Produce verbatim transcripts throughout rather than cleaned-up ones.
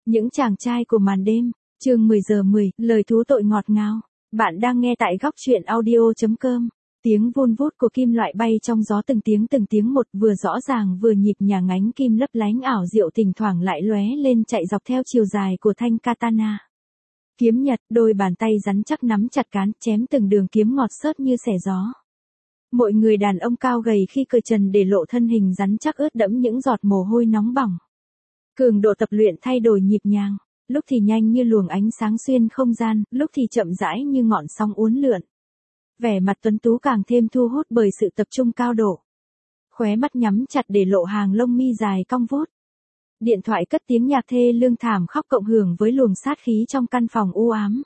Những chàng trai của màn đêm, chương mười giờ mười, lời thú tội ngọt ngào. Bạn đang nghe tại góc truyện audio chấm com. Tiếng vun vút của kim loại bay trong gió từng tiếng từng tiếng một, vừa rõ ràng vừa nhịp nhàng, ánh kim lấp lánh ảo diệu thỉnh thoảng lại lóe lên chạy dọc theo chiều dài của thanh katana. Kiếm nhật, đôi bàn tay rắn chắc nắm chặt cán, chém từng đường kiếm ngọt xớt như xẻ gió. Mọi người đàn ông cao gầy khi cởi trần để lộ thân hình rắn chắc ướt đẫm những giọt mồ hôi nóng bỏng. Cường độ tập luyện thay đổi nhịp nhàng, lúc thì nhanh như luồng ánh sáng xuyên không gian, lúc thì chậm rãi như ngọn sóng uốn lượn. Vẻ mặt tuấn tú càng thêm thu hút bởi sự tập trung cao độ. Khóe mắt nhắm chặt để lộ hàng lông mi dài cong vút. Điện thoại cất tiếng nhạc thê lương thảm khóc cộng hưởng với luồng sát khí trong căn phòng u ám.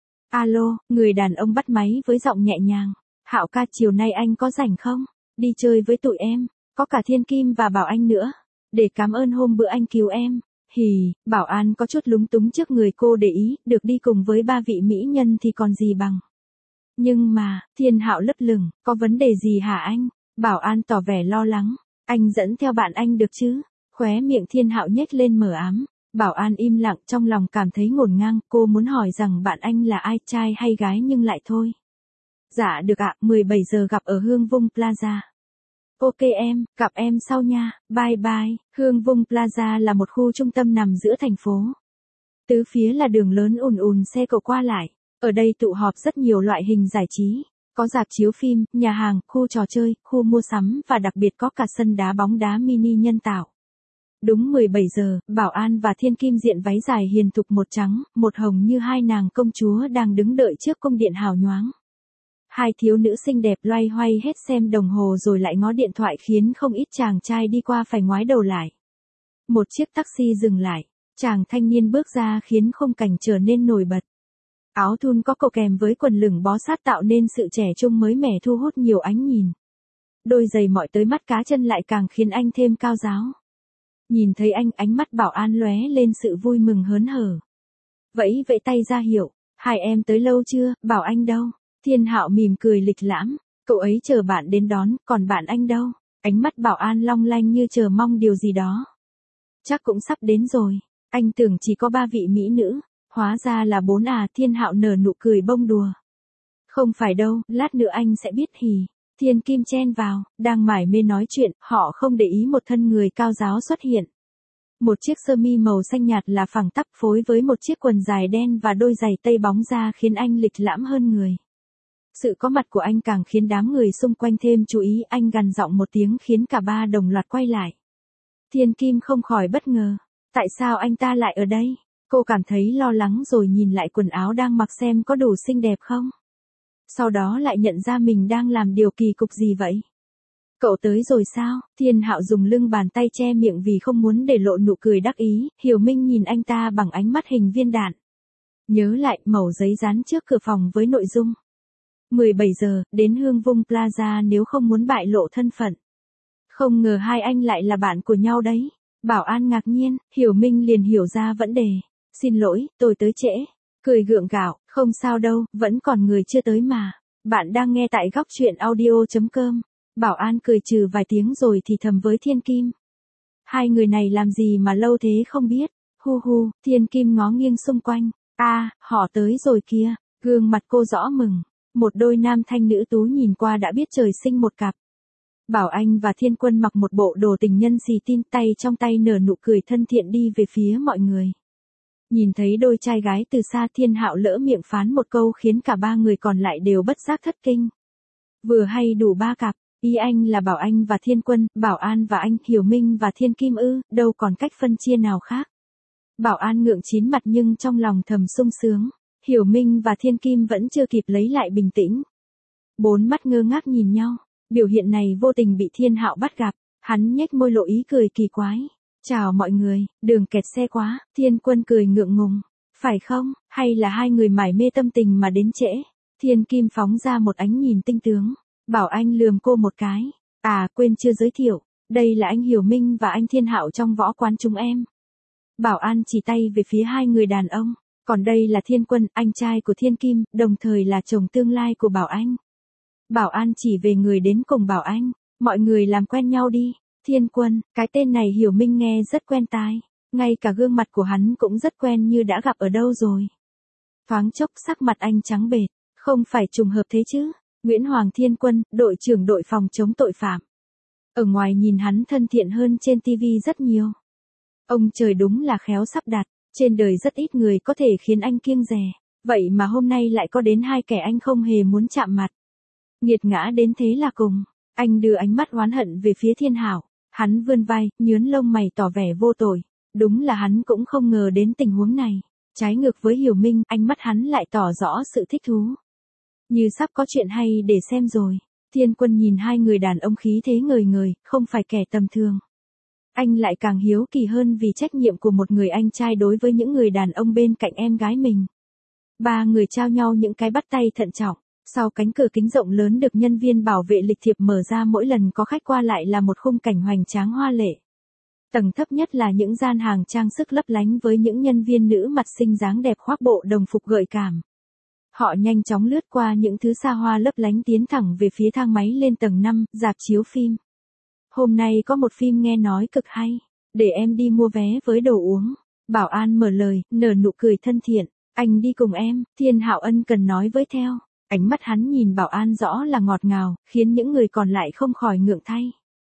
Alo, người đàn ông bắt máy với giọng nhẹ nhàng. Hạo ca, chiều nay anh có rảnh không? Đi chơi với tụi em, có cả Thiên Kim và Bảo Anh nữa. Để cảm ơn hôm bữa anh cứu em. Hì, Bảo An có chút lúng túng trước người cô để ý, được đi cùng với ba vị mỹ nhân thì còn gì bằng. Nhưng mà, Thiên Hạo lấp lửng, có vấn đề gì hả anh? Bảo An tỏ vẻ lo lắng. Anh dẫn theo bạn anh được chứ? Khóe miệng Thiên Hạo nhếch lên mờ ám. Bảo An im lặng, trong lòng cảm thấy ngổn ngang, cô muốn hỏi rằng bạn anh là ai, trai hay gái nhưng lại thôi. Dạ được ạ, mười bảy giờ gặp ở Hương Vung Plaza. Ok em, gặp em sau nha, bye bye. Hương Vung Plaza là một khu trung tâm nằm giữa thành phố. Tứ phía là đường lớn ùn ùn xe cộ qua lại. Ở đây tụ họp rất nhiều loại hình giải trí. Có rạp chiếu phim, nhà hàng, khu trò chơi, khu mua sắm và đặc biệt có cả sân đá bóng đá mini nhân tạo. Đúng mười bảy giờ, Bảo An và Thiên Kim diện váy dài hiền thục một trắng, một hồng như hai nàng công chúa đang đứng đợi trước cung điện hào nhoáng. Hai thiếu nữ xinh đẹp loay hoay hết xem đồng hồ rồi lại ngó điện thoại khiến không ít chàng trai đi qua phải ngoái đầu lại. Một chiếc taxi dừng lại, chàng thanh niên bước ra khiến khung cảnh trở nên nổi bật. Áo thun có cổ kèm với quần lửng bó sát tạo nên sự trẻ trung mới mẻ thu hút nhiều ánh nhìn. Đôi giày mọi tới mắt cá chân lại càng khiến anh thêm cao ráo. Nhìn thấy anh, ánh mắt Bảo An lóe lên sự vui mừng hớn hở. Vẫy vẫy tay ra hiệu, hai em tới lâu chưa, Bảo Anh đâu? Thiên Hạo mỉm cười lịch lãm, cậu ấy chờ bạn đến đón, còn bạn anh đâu? Ánh mắt Bảo An long lanh như chờ mong điều gì đó. Chắc cũng sắp đến rồi, anh tưởng chỉ có ba vị mỹ nữ, hóa ra là bốn à. Thiên Hạo nở nụ cười bông đùa. Không phải đâu, lát nữa anh sẽ biết hì. Thiên Kim chen vào, đang mải mê nói chuyện, họ không để ý một thân người cao ráo xuất hiện. Một chiếc sơ mi màu xanh nhạt là phẳng tắp phối với một chiếc quần dài đen và đôi giày tây bóng da khiến anh lịch lãm hơn người. Sự có mặt của anh càng khiến đám người xung quanh thêm chú ý, anh gằn giọng một tiếng khiến cả ba đồng loạt quay lại. Thiên Kim không khỏi bất ngờ. Tại sao anh ta lại ở đây? Cô cảm thấy lo lắng rồi nhìn lại quần áo đang mặc xem có đủ xinh đẹp không. Sau đó lại nhận ra mình đang làm điều kỳ cục gì vậy. Cậu tới rồi sao? Thiên Hạo dùng lưng bàn tay che miệng vì không muốn để lộ nụ cười đắc ý. Hiểu Minh nhìn anh ta bằng ánh mắt hình viên đạn. Nhớ lại mẩu giấy dán trước cửa phòng với nội dung. mười bảy giờ, đến Hương Vung Plaza nếu không muốn bại lộ thân phận. Không ngờ hai anh lại là bạn của nhau đấy. Bảo An ngạc nhiên, Hiểu Minh liền hiểu ra vấn đề. Xin lỗi, tôi tới trễ. Cười gượng gạo, không sao đâu, vẫn còn người chưa tới mà. Bạn đang nghe tại góc truyện audio chấm com. Bảo An cười trừ vài tiếng rồi thì thầm với Thiên Kim. Hai người này làm gì mà lâu thế không biết. Hu hu, Thiên Kim ngó nghiêng xung quanh. À, họ tới rồi kìa. Gương mặt cô rõ mừng. Một đôi nam thanh nữ tú nhìn qua đã biết trời sinh một cặp. Bảo Anh và Thiên Quân mặc một bộ đồ tình nhân xì tin, tay trong tay nở nụ cười thân thiện đi về phía mọi người. Nhìn thấy đôi trai gái từ xa, Thiên Hạo lỡ miệng phán một câu khiến cả ba người còn lại đều bất giác thất kinh. Vừa hay đủ ba cặp, ý anh là Bảo Anh và Thiên Quân, Bảo An và anh, Hiểu Minh và Thiên Kim ư, đâu còn cách phân chia nào khác. Bảo An ngượng chín mặt nhưng trong lòng thầm sung sướng. Hiểu Minh và Thiên Kim vẫn chưa kịp lấy lại bình tĩnh. Bốn mắt ngơ ngác nhìn nhau, biểu hiện này vô tình bị Thiên Hạo bắt gặp, hắn nhếch môi lộ ý cười kỳ quái. Chào mọi người, đường kẹt xe quá. Thiên Quân cười ngượng ngùng. Phải không, hay là hai người mải mê tâm tình mà đến trễ? Thiên Kim phóng ra một ánh nhìn tinh tướng. Bảo Anh lườm cô một cái. À, quên chưa giới thiệu, đây là anh Hiểu Minh và anh Thiên Hạo trong võ quán chúng em. Bảo An chỉ tay về phía hai người đàn ông. Còn đây là Thiên Quân, anh trai của Thiên Kim, đồng thời là chồng tương lai của Bảo Anh. Bảo An chỉ về người đến cùng Bảo Anh. Mọi người làm quen nhau đi. Thiên Quân, cái tên này Hiểu Minh nghe rất quen tai. Ngay cả gương mặt của hắn cũng rất quen như đã gặp ở đâu rồi. Thoáng chốc sắc mặt anh trắng bệch, không phải trùng hợp thế chứ. Nguyễn Hoàng Thiên Quân, đội trưởng đội phòng chống tội phạm. Ở ngoài nhìn hắn thân thiện hơn trên ti vi rất nhiều. Ông trời đúng là khéo sắp đặt, trên đời rất ít người có thể khiến anh kiêng dè. Vậy mà hôm nay lại có đến hai kẻ anh không hề muốn chạm mặt. Nghiệt ngã đến thế là cùng. Anh đưa ánh mắt oán hận về phía Thiên Hảo. Hắn vươn vai, nhướn lông mày tỏ vẻ vô tội. Đúng là hắn cũng không ngờ đến tình huống này. Trái ngược với Hiểu Minh, ánh mắt hắn lại tỏ rõ sự thích thú. Như sắp có chuyện hay để xem rồi. Thiên Quân nhìn hai người đàn ông khí thế ngời ngời, không phải kẻ tầm thường. Anh lại càng hiếu kỳ hơn vì trách nhiệm của một người anh trai đối với những người đàn ông bên cạnh em gái mình. Ba người trao nhau những cái bắt tay thận trọng. Sau cánh cửa kính rộng lớn được nhân viên bảo vệ lịch thiệp mở ra, mỗi lần có khách qua lại là một khung cảnh hoành tráng hoa lệ. Tầng thấp nhất là những gian hàng trang sức lấp lánh với những nhân viên nữ mặt xinh dáng đẹp khoác bộ đồng phục gợi cảm. Họ nhanh chóng lướt qua những thứ xa hoa lấp lánh tiến thẳng về phía thang máy lên tầng năm, rạp chiếu phim. Hôm nay có một phim nghe nói cực hay, để em đi mua vé với đồ uống. Bảo an mở lời, nở nụ cười thân thiện. Anh đi cùng em, Thiên Hạo ân cần nói với theo. Ánh mắt hắn nhìn bảo an rõ là ngọt ngào, khiến những người còn lại không khỏi ngượng thay.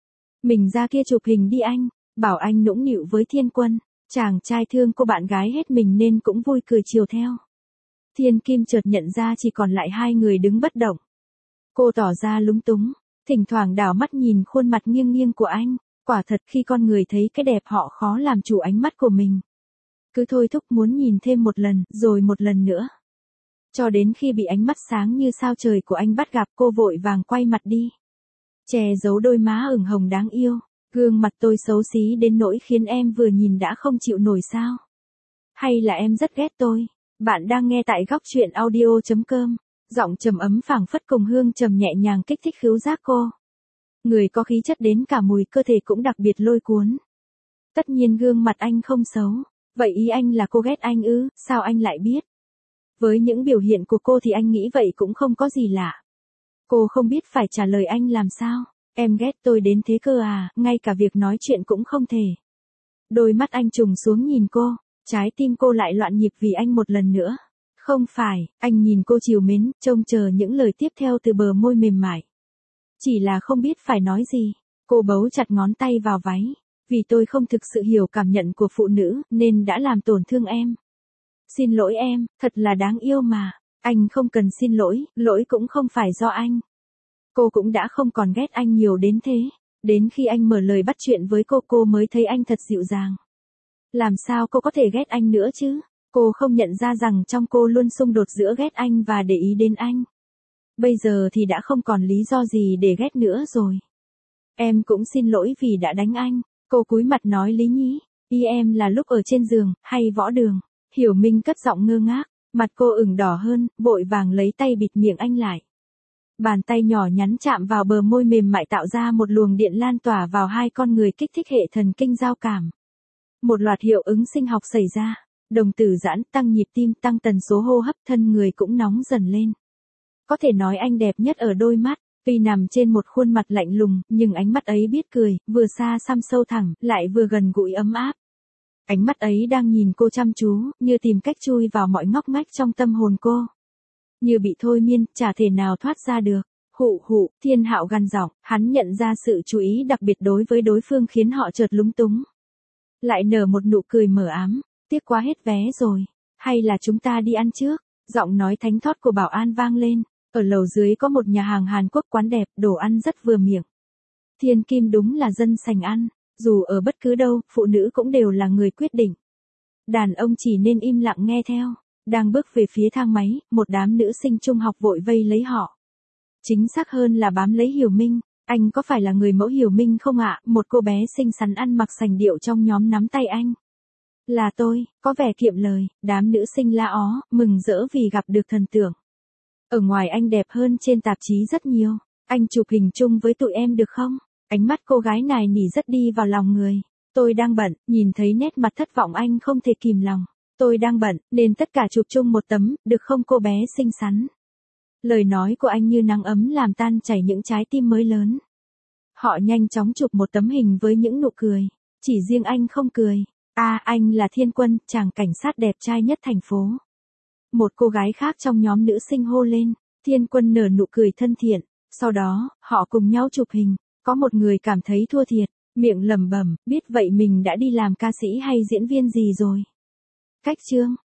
Mình ra kia chụp hình đi anh, bảo anh nũng nịu với Thiên Quân. Chàng trai thương cô bạn gái hết mình nên cũng vui cười chiều theo. Thiên Kim chợt nhận ra chỉ còn lại hai người đứng bất động. Cô tỏ ra lúng túng, thỉnh thoảng đảo mắt nhìn khuôn mặt nghiêng nghiêng của anh. Quả thật khi con người thấy cái đẹp họ khó làm chủ ánh mắt của mình. Cứ thôi thúc muốn nhìn thêm một lần, rồi một lần nữa. Cho đến khi bị ánh mắt sáng như sao trời của anh bắt gặp, cô vội vàng quay mặt đi. Che giấu đôi má ửng hồng đáng yêu. Gương mặt tôi xấu xí đến nỗi khiến em vừa nhìn đã không chịu nổi sao? Hay là em rất ghét tôi? Bạn đang nghe tại góc truyện audio chấm com. Giọng trầm ấm phảng phất cùng hương trầm nhẹ nhàng kích thích khứu giác cô. Người có khí chất đến cả mùi cơ thể cũng đặc biệt lôi cuốn. Tất nhiên gương mặt anh không xấu. Vậy ý anh là cô ghét anh ư? Sao anh lại biết? Với những biểu hiện của cô thì anh nghĩ vậy cũng không có gì lạ. Cô không biết phải trả lời anh làm sao. Em ghét tôi đến thế cơ à, ngay cả việc nói chuyện cũng không thể. Đôi mắt anh trùng xuống nhìn cô, trái tim cô lại loạn nhịp vì anh một lần nữa. Không phải, anh nhìn cô trìu mến, trông chờ những lời tiếp theo từ bờ môi mềm mại. Chỉ là không biết phải nói gì. Cô bấu chặt ngón tay vào váy. Vì tôi không thực sự hiểu cảm nhận của phụ nữ, nên đã làm tổn thương em. Xin lỗi em, thật là đáng yêu mà. Anh không cần xin lỗi, lỗi cũng không phải do anh. Cô cũng đã không còn ghét anh nhiều đến thế. Đến khi anh mở lời bắt chuyện với cô, cô mới thấy anh thật dịu dàng. Làm sao cô có thể ghét anh nữa chứ? Cô không nhận ra rằng trong cô luôn xung đột giữa ghét anh và để ý đến anh. Bây giờ thì đã không còn lý do gì để ghét nữa rồi. Em cũng xin lỗi vì đã đánh anh. Cô cúi mặt nói lý nhí. Ý em là lúc ở trên giường, hay võ đường? Hiểu Minh cất giọng ngơ ngác. Mặt cô ửng đỏ hơn, vội vàng lấy tay bịt miệng anh lại. Bàn tay nhỏ nhắn chạm vào bờ môi mềm mại tạo ra một luồng điện lan tỏa vào hai con người, kích thích hệ thần kinh giao cảm. Một loạt hiệu ứng sinh học xảy ra. Đồng tử giãn, tăng nhịp tim, tăng tần số hô hấp, thân người cũng nóng dần lên. Có thể nói anh đẹp nhất ở đôi mắt. Tuy nằm trên một khuôn mặt lạnh lùng, nhưng ánh mắt ấy biết cười, vừa xa xăm sâu thẳm, lại vừa gần gũi ấm áp. Ánh mắt ấy đang nhìn cô chăm chú, như tìm cách chui vào mọi ngóc ngách trong tâm hồn cô. Như bị thôi miên, chả thể nào thoát ra được. Hụ hụ, Thiên Hạo gằn giọng, hắn nhận ra sự chú ý đặc biệt đối với đối phương khiến họ chợt lúng túng. Lại nở một nụ cười mờ ám, tiếc quá hết vé rồi. Hay là chúng ta đi ăn trước? Giọng nói thánh thót của bảo an vang lên. Ở lầu dưới có một nhà hàng Hàn Quốc quán đẹp, đồ ăn rất vừa miệng. Thiên Kim đúng là dân sành ăn. Dù ở bất cứ đâu, phụ nữ cũng đều là người quyết định. Đàn ông chỉ nên im lặng nghe theo. Đang bước về phía thang máy, một đám nữ sinh trung học vội vây lấy họ. Chính xác hơn là bám lấy Hiểu Minh. Anh có phải là người mẫu Hiểu Minh không ạ? Một cô bé xinh xắn ăn mặc sành điệu trong nhóm nắm tay anh. Là tôi, có vẻ kiệm lời. Đám nữ sinh la ó, mừng rỡ vì gặp được thần tượng. Ở ngoài anh đẹp hơn trên tạp chí rất nhiều. Anh chụp hình chung với tụi em được không? Ánh mắt cô gái này nỉ rất đi vào lòng người. Tôi đang bận, nhìn thấy nét mặt thất vọng anh không thể kìm lòng. Tôi đang bận, nên tất cả chụp chung một tấm, được không cô bé xinh xắn? Lời nói của anh như nắng ấm làm tan chảy những trái tim mới lớn. Họ nhanh chóng chụp một tấm hình với những nụ cười. Chỉ riêng anh không cười. À, anh là Thiên Quân, chàng cảnh sát đẹp trai nhất thành phố. Một cô gái khác trong nhóm nữ sinh hô lên. Thiên Quân nở nụ cười thân thiện. Sau đó, họ cùng nhau chụp hình. Có một người cảm thấy thua thiệt, miệng lẩm bẩm, biết vậy mình đã đi làm ca sĩ hay diễn viên gì rồi. Cách chương